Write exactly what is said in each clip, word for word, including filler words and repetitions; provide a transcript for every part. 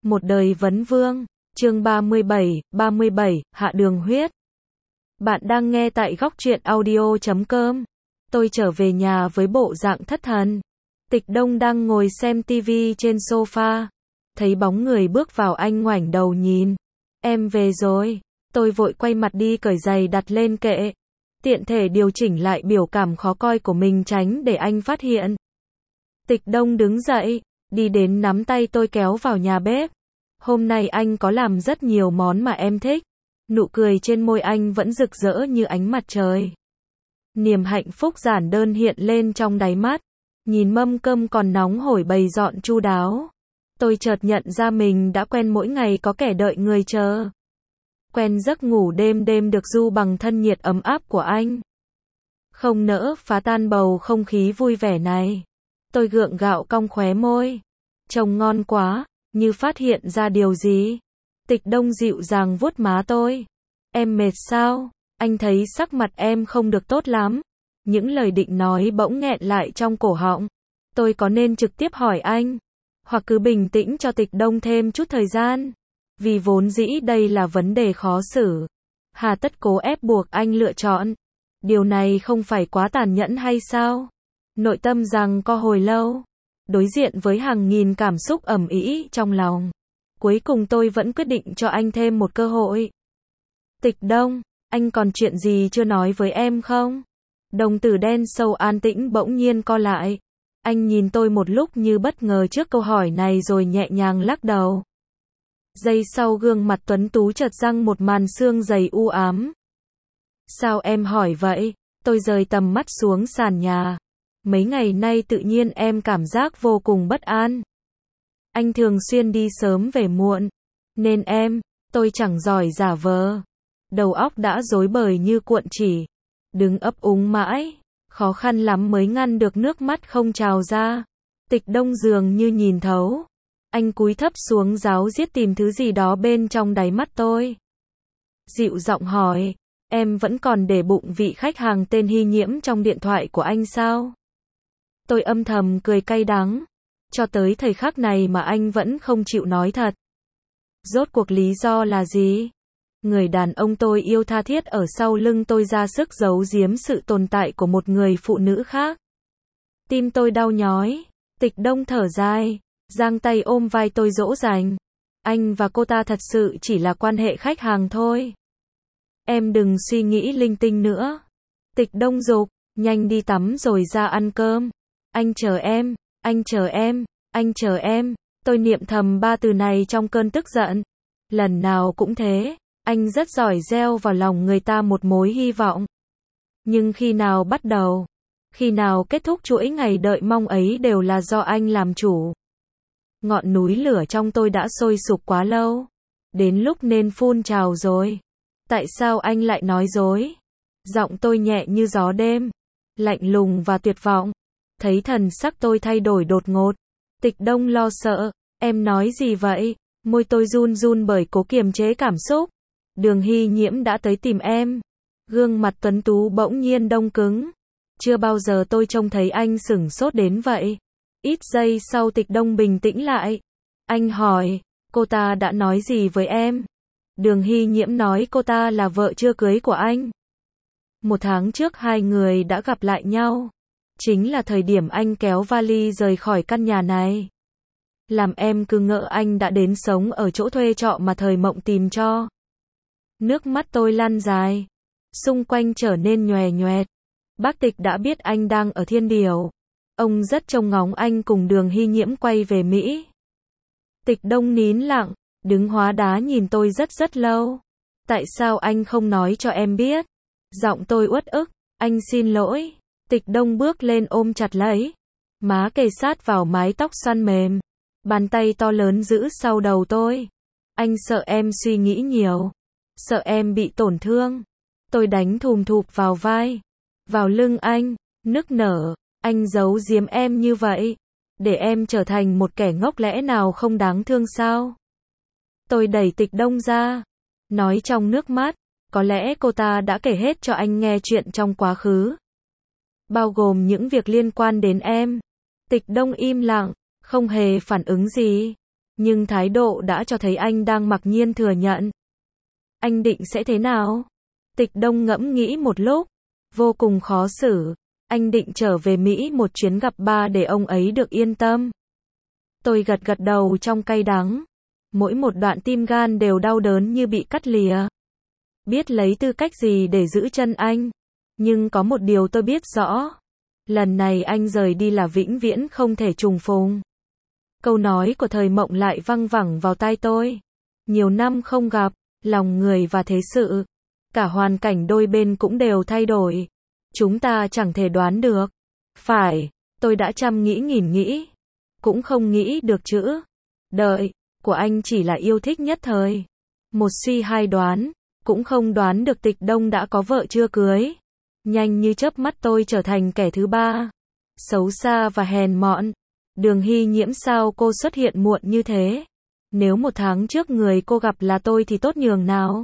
Một đời vấn vương, chương ba mươi bảy, ba mươi bảy, hạ đường huyết. Bạn đang nghe tại góc truyện audio chấm com. Tôi trở về nhà với bộ dạng thất thần. Tịch Đông đang ngồi xem tivi trên sofa. Thấy bóng người bước vào, anh ngoảnh đầu nhìn. Em về rồi. Tôi vội quay mặt đi cởi giày đặt lên kệ. Tiện thể điều chỉnh lại biểu cảm khó coi của mình tránh để anh phát hiện. Tịch Đông đứng dậy, đi đến nắm tay tôi kéo vào nhà bếp. Hôm nay anh có làm rất nhiều món mà em thích. Nụ cười trên môi anh vẫn rực rỡ như ánh mặt trời. Niềm hạnh phúc giản đơn hiện lên trong đáy mắt. Nhìn mâm cơm còn nóng hổi bày dọn chu đáo. Tôi chợt nhận ra mình đã quen mỗi ngày có kẻ đợi người chờ. Quen giấc ngủ đêm đêm được du bằng thân nhiệt ấm áp của anh. Không nỡ phá tan bầu không khí vui vẻ này. Tôi gượng gạo cong khóe môi. Trông ngon quá, như phát hiện ra điều gì. Tịch Đông dịu dàng vuốt má tôi. Em mệt sao? Anh thấy sắc mặt em không được tốt lắm. Những lời định nói bỗng nghẹn lại trong cổ họng. Tôi có nên trực tiếp hỏi anh, hoặc cứ bình tĩnh cho Tịch Đông thêm chút thời gian? Vì vốn dĩ đây là vấn đề khó xử. Hà tất cố ép buộc anh lựa chọn. Điều này không phải quá tàn nhẫn hay sao? Nội tâm rằng co hồi lâu. Đối diện với hàng nghìn cảm xúc ầm ĩ trong lòng. Cuối cùng tôi vẫn quyết định cho anh thêm một cơ hội. Tịch Đông, anh còn chuyện gì chưa nói với em không? Đồng tử đen sâu an tĩnh bỗng nhiên co lại. Anh nhìn tôi một lúc như bất ngờ trước câu hỏi này rồi nhẹ nhàng lắc đầu. Giây sau gương mặt tuấn tú chợt răng một màn sương dày u ám. Sao em hỏi vậy? Tôi rời tầm mắt xuống sàn nhà. Mấy ngày nay tự nhiên em cảm giác vô cùng bất an. Anh thường xuyên đi sớm về muộn. Nên em, tôi chẳng giỏi giả vờ. Đầu óc đã rối bời như cuộn chỉ. Đứng ấp úng mãi. Khó khăn lắm mới ngăn được nước mắt không trào ra. Tịch Đông dường như nhìn thấu. Anh cúi thấp xuống ráo riết tìm thứ gì đó bên trong đáy mắt tôi. Dịu giọng hỏi. Em vẫn còn để bụng vị khách hàng tên Hy Nhiễm trong điện thoại của anh sao? Tôi âm thầm cười cay đắng. Cho tới thời khắc này mà anh vẫn không chịu nói thật. Rốt cuộc lý do là gì? Người đàn ông tôi yêu tha thiết ở sau lưng tôi ra sức giấu giếm sự tồn tại của một người phụ nữ khác. Tim tôi đau nhói. Tịch Đông thở dài, giang tay ôm vai tôi dỗ dành. Anh và cô ta thật sự chỉ là quan hệ khách hàng thôi. Em đừng suy nghĩ linh tinh nữa. Tịch Đông giục, nhanh đi tắm rồi ra ăn cơm. Anh chờ em, anh chờ em, anh chờ em. Tôi niệm thầm ba từ này trong cơn tức giận. Lần nào cũng thế, anh rất giỏi gieo vào lòng người ta một mối hy vọng. Nhưng khi nào bắt đầu, khi nào kết thúc chuỗi ngày đợi mong ấy đều là do anh làm chủ. Ngọn núi lửa trong tôi đã sôi sục quá lâu. Đến lúc nên phun trào rồi. Tại sao anh lại nói dối? Giọng tôi nhẹ như gió đêm, lạnh lùng và tuyệt vọng. Thấy thần sắc tôi thay đổi đột ngột. Tịch Đông lo sợ. Em nói gì vậy? Môi tôi run run bởi cố kiềm chế cảm xúc. Đường Hy Nhiễm đã tới tìm em. Gương mặt tuấn tú bỗng nhiên đông cứng. Chưa bao giờ tôi trông thấy anh sửng sốt đến vậy. Ít giây sau Tịch Đông bình tĩnh lại. Anh hỏi, cô ta đã nói gì với em? Đường Hy Nhiễm nói cô ta là vợ chưa cưới của anh. Một tháng trước hai người đã gặp lại nhau. Chính là thời điểm anh kéo vali rời khỏi căn nhà này. Làm em cứ ngỡ anh đã đến sống ở chỗ thuê trọ mà thời mộng tìm cho. Nước mắt tôi lăn dài. Xung quanh trở nên nhòe nhoẹt. Bác Tịch đã biết anh đang ở Thiên Điều. Ông rất trông ngóng anh cùng Đường Hy Nhiễm quay về Mỹ. Tịch Đông nín lặng, đứng hóa đá nhìn tôi rất rất lâu. Tại sao anh không nói cho em biết? Giọng tôi uất ức. Anh xin lỗi. Tịch Đông bước lên ôm chặt lấy. Má kề sát vào mái tóc xoăn mềm. Bàn tay to lớn giữ sau đầu tôi. Anh sợ em suy nghĩ nhiều. Sợ em bị tổn thương. Tôi đánh thùm thụp vào vai. Vào lưng anh. Nức nở. Anh giấu giếm em như vậy. Để em trở thành một kẻ ngốc lẽ nào không đáng thương sao? Tôi đẩy Tịch Đông ra. Nói trong nước mắt. Có lẽ cô ta đã kể hết cho anh nghe chuyện trong quá khứ. Bao gồm những việc liên quan đến em. Tịch Đông im lặng, không hề phản ứng gì. Nhưng thái độ đã cho thấy anh đang mặc nhiên thừa nhận. Anh định sẽ thế nào? Tịch Đông ngẫm nghĩ một lúc, vô cùng khó xử. Anh định trở về Mỹ một chuyến gặp ba để ông ấy được yên tâm. Tôi gật gật đầu trong cay đắng. Mỗi một đoạn tim gan đều đau đớn như bị cắt lìa. Biết lấy tư cách gì để giữ chân anh. Nhưng có một điều tôi biết rõ. Lần này anh rời đi là vĩnh viễn không thể trùng phùng. Câu nói của Thời Mộng lại văng vẳng vào tai tôi. Nhiều năm không gặp, lòng người và thế sự, cả hoàn cảnh đôi bên cũng đều thay đổi. Chúng ta chẳng thể đoán được. Phải, tôi đã trăm nghĩ nghìn nghĩ. Cũng không nghĩ được chữ đợi của anh chỉ là yêu thích nhất thời. Một suy hai đoán, cũng không đoán được Tịch Đông đã có vợ chưa cưới. Nhanh như chớp mắt tôi trở thành kẻ thứ ba. Xấu xa và hèn mọn. Đường Hy Nhiễm, sao cô xuất hiện muộn như thế? Nếu một tháng trước người cô gặp là tôi thì tốt nhường nào?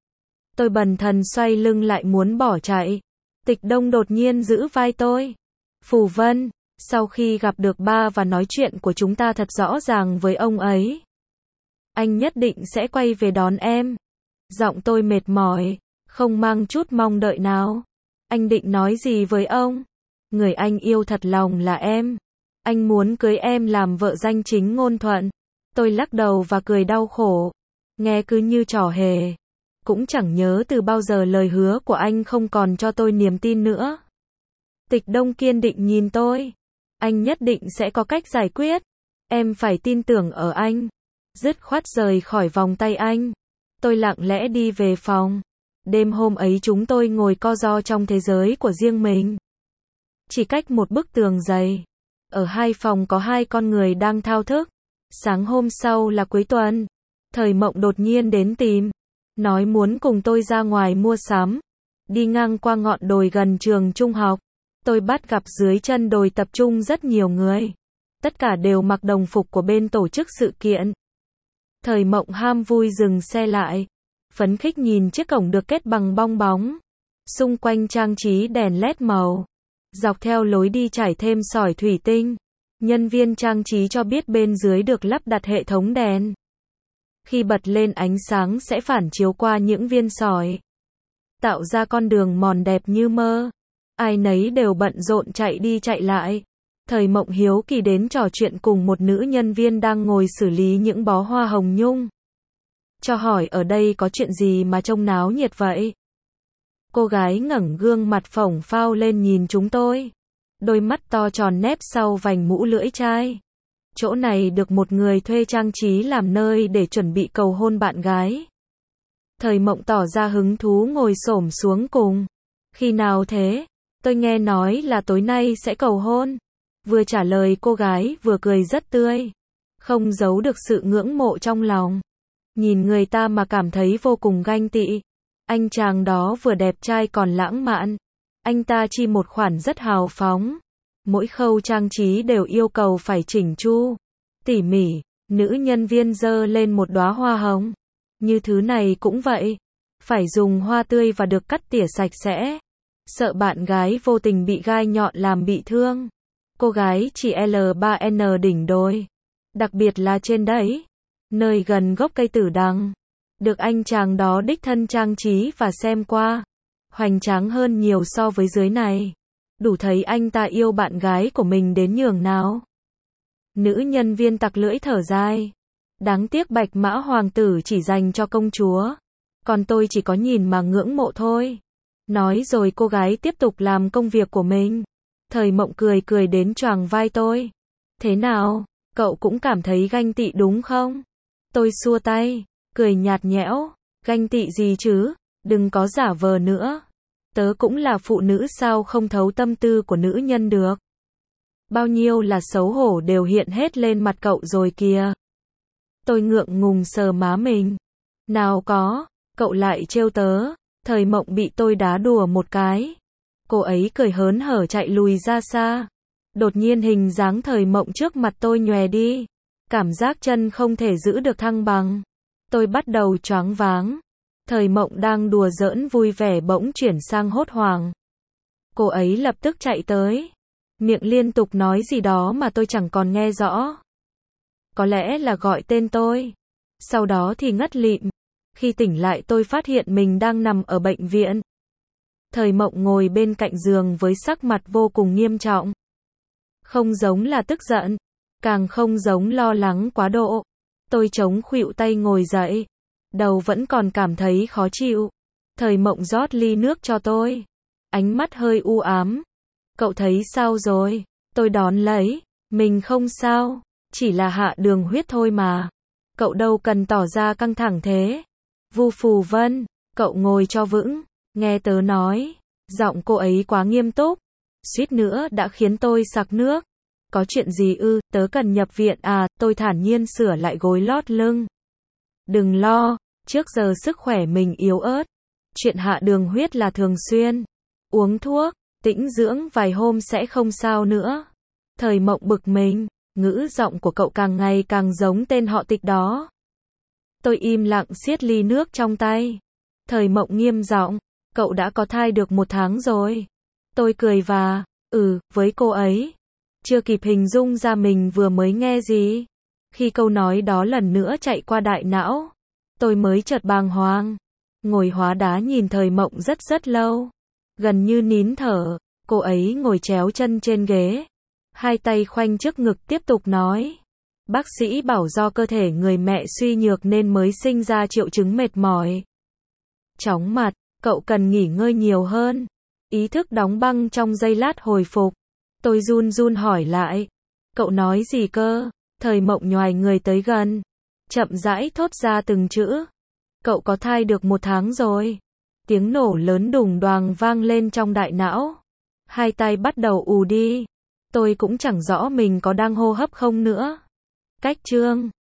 Tôi bần thần xoay lưng lại muốn bỏ chạy. Tịch Đông đột nhiên giữ vai tôi. Phù Vân, sau khi gặp được ba và nói chuyện của chúng ta thật rõ ràng với ông ấy, anh nhất định sẽ quay về đón em. Giọng tôi mệt mỏi, không mang chút mong đợi nào. Anh định nói gì với ông? Người anh yêu thật lòng là em. Anh muốn cưới em làm vợ danh chính ngôn thuận. Tôi lắc đầu và cười đau khổ. Nghe cứ như trò hề. Cũng chẳng nhớ từ bao giờ lời hứa của anh không còn cho tôi niềm tin nữa. Tịch Đông kiên định nhìn tôi. Anh nhất định sẽ có cách giải quyết. Em phải tin tưởng ở anh. Dứt khoát rời khỏi vòng tay anh. Tôi lặng lẽ đi về phòng. Đêm hôm ấy chúng tôi ngồi co ro trong thế giới của riêng mình. Chỉ cách một bức tường dày. Ở hai phòng có hai con người đang thao thức. Sáng hôm sau là cuối tuần. Thời Mộng đột nhiên đến tìm. Nói muốn cùng tôi ra ngoài mua sắm. Đi ngang qua ngọn đồi gần trường trung học. Tôi bắt gặp dưới chân đồi tập trung rất nhiều người. Tất cả đều mặc đồng phục của bên tổ chức sự kiện. Thời Mộng ham vui dừng xe lại. Phấn khích nhìn chiếc cổng được kết bằng bong bóng. Xung quanh trang trí đèn led màu. Dọc theo lối đi trải thêm sỏi thủy tinh. Nhân viên trang trí cho biết bên dưới được lắp đặt hệ thống đèn. Khi bật lên ánh sáng sẽ phản chiếu qua những viên sỏi. Tạo ra con đường mòn đẹp như mơ. Ai nấy đều bận rộn chạy đi chạy lại. Thời Mộng hiếu kỳ đến trò chuyện cùng một nữ nhân viên đang ngồi xử lý những bó hoa hồng nhung. Cho hỏi ở đây có chuyện gì mà trông náo nhiệt vậy? Cô gái ngẩng gương mặt phồng phao lên nhìn chúng tôi. Đôi mắt to tròn nép sau vành mũ lưỡi chai. Chỗ này được một người thuê trang trí làm nơi để chuẩn bị cầu hôn bạn gái. Thời Mộng tỏ ra hứng thú ngồi xổm xuống cùng. Khi nào thế? Tôi nghe nói là tối nay sẽ cầu hôn. Vừa trả lời cô gái vừa cười rất tươi. Không giấu được sự ngưỡng mộ trong lòng. Nhìn người ta mà cảm thấy vô cùng ganh tị. Anh chàng đó vừa đẹp trai còn lãng mạn. Anh ta chi một khoản rất hào phóng. Mỗi khâu trang trí đều yêu cầu phải chỉnh chu, tỉ mỉ. Nữ nhân viên giơ lên một đóa hoa hồng. Như thứ này cũng vậy. Phải dùng hoa tươi và được cắt tỉa sạch sẽ. Sợ bạn gái vô tình bị gai nhọn làm bị thương. Cô gái chỉ L ba N đỉnh đồi. Đặc biệt là trên đấy. Nơi gần gốc cây tử đằng. Được anh chàng đó đích thân trang trí và xem qua. Hoành tráng hơn nhiều so với dưới này. Đủ thấy anh ta yêu bạn gái của mình đến nhường nào. Nữ nhân viên tặc lưỡi thở dài. Đáng tiếc Bạch Mã Hoàng tử chỉ dành cho công chúa. Còn tôi chỉ có nhìn mà ngưỡng mộ thôi. Nói rồi cô gái tiếp tục làm công việc của mình. Thời Mộng cười cười đến choàng vai tôi. Thế nào, cậu cũng cảm thấy ganh tị đúng không? Tôi xua tay, cười nhạt nhẽo. Ganh tị gì chứ, đừng có giả vờ nữa. Tớ cũng là phụ nữ sao không thấu tâm tư của nữ nhân được. Bao nhiêu là xấu hổ đều hiện hết lên mặt cậu rồi kìa. Tôi ngượng ngùng sờ má mình. Nào có, cậu lại trêu tớ. Thời Mộng bị tôi đá đùa một cái. Cô ấy cười hớn hở chạy lùi ra xa. Đột nhiên hình dáng Thời Mộng trước mặt tôi nhòe đi. Cảm giác chân không thể giữ được thăng bằng. Tôi bắt đầu choáng váng. Thời Mộng đang đùa giỡn vui vẻ bỗng chuyển sang hốt hoảng. Cô ấy lập tức chạy tới. Miệng liên tục nói gì đó mà tôi chẳng còn nghe rõ. có lẽ là gọi tên tôi. Sau đó thì ngất lịm. Khi tỉnh lại tôi phát hiện mình đang nằm ở bệnh viện. Thời Mộng ngồi bên cạnh giường với sắc mặt vô cùng nghiêm trọng. Không giống là tức giận, càng không giống lo lắng quá độ. Tôi chống khuỵu tay ngồi dậy, đầu vẫn còn cảm thấy khó chịu. Thời Mộng rót ly nước cho tôi, ánh mắt hơi u ám. Cậu thấy sao rồi? Tôi đón lấy, mình không sao, chỉ là hạ đường huyết thôi mà. Cậu đâu cần tỏ ra căng thẳng thế. Vu Phù Vân, cậu ngồi cho vững, nghe tớ nói. Giọng cô ấy quá nghiêm túc, suýt nữa đã khiến tôi sặc nước. Có chuyện gì ư, tớ cần nhập viện à, tôi thản nhiên sửa lại gối lót lưng. Đừng lo, trước giờ sức khỏe mình yếu ớt. Chuyện hạ đường huyết là thường xuyên. Uống thuốc, tĩnh dưỡng vài hôm sẽ không sao nữa. Thời Mộng bực mình, ngữ giọng của cậu càng ngày càng giống tên họ Tịch đó. Tôi im lặng siết ly nước trong tay. Thời Mộng nghiêm giọng, cậu đã có thai được một tháng rồi. Tôi cười và, ừ, với cô ấy. Chưa kịp hình dung ra mình vừa mới nghe gì. Khi câu nói đó lần nữa chạy qua đại não, tôi mới chợt bàng hoàng. Ngồi hóa đá nhìn Thời Mộng rất rất lâu. Gần như nín thở, cô ấy ngồi chéo chân trên ghế. Hai tay khoanh trước ngực tiếp tục nói. Bác sĩ bảo do cơ thể người mẹ suy nhược nên mới sinh ra triệu chứng mệt mỏi. Chóng mặt, cậu cần nghỉ ngơi nhiều hơn. Ý thức đóng băng trong giây lát hồi phục. Tôi run run hỏi lại. Cậu nói gì cơ? Thời Mộng nhoài người tới gần, chậm rãi thốt ra từng chữ. Cậu có thai được một tháng rồi. Tiếng nổ lớn đùng đoàng vang lên trong đại não. Hai tay bắt đầu ù đi. Tôi cũng chẳng rõ mình có đang hô hấp không nữa. Cách chương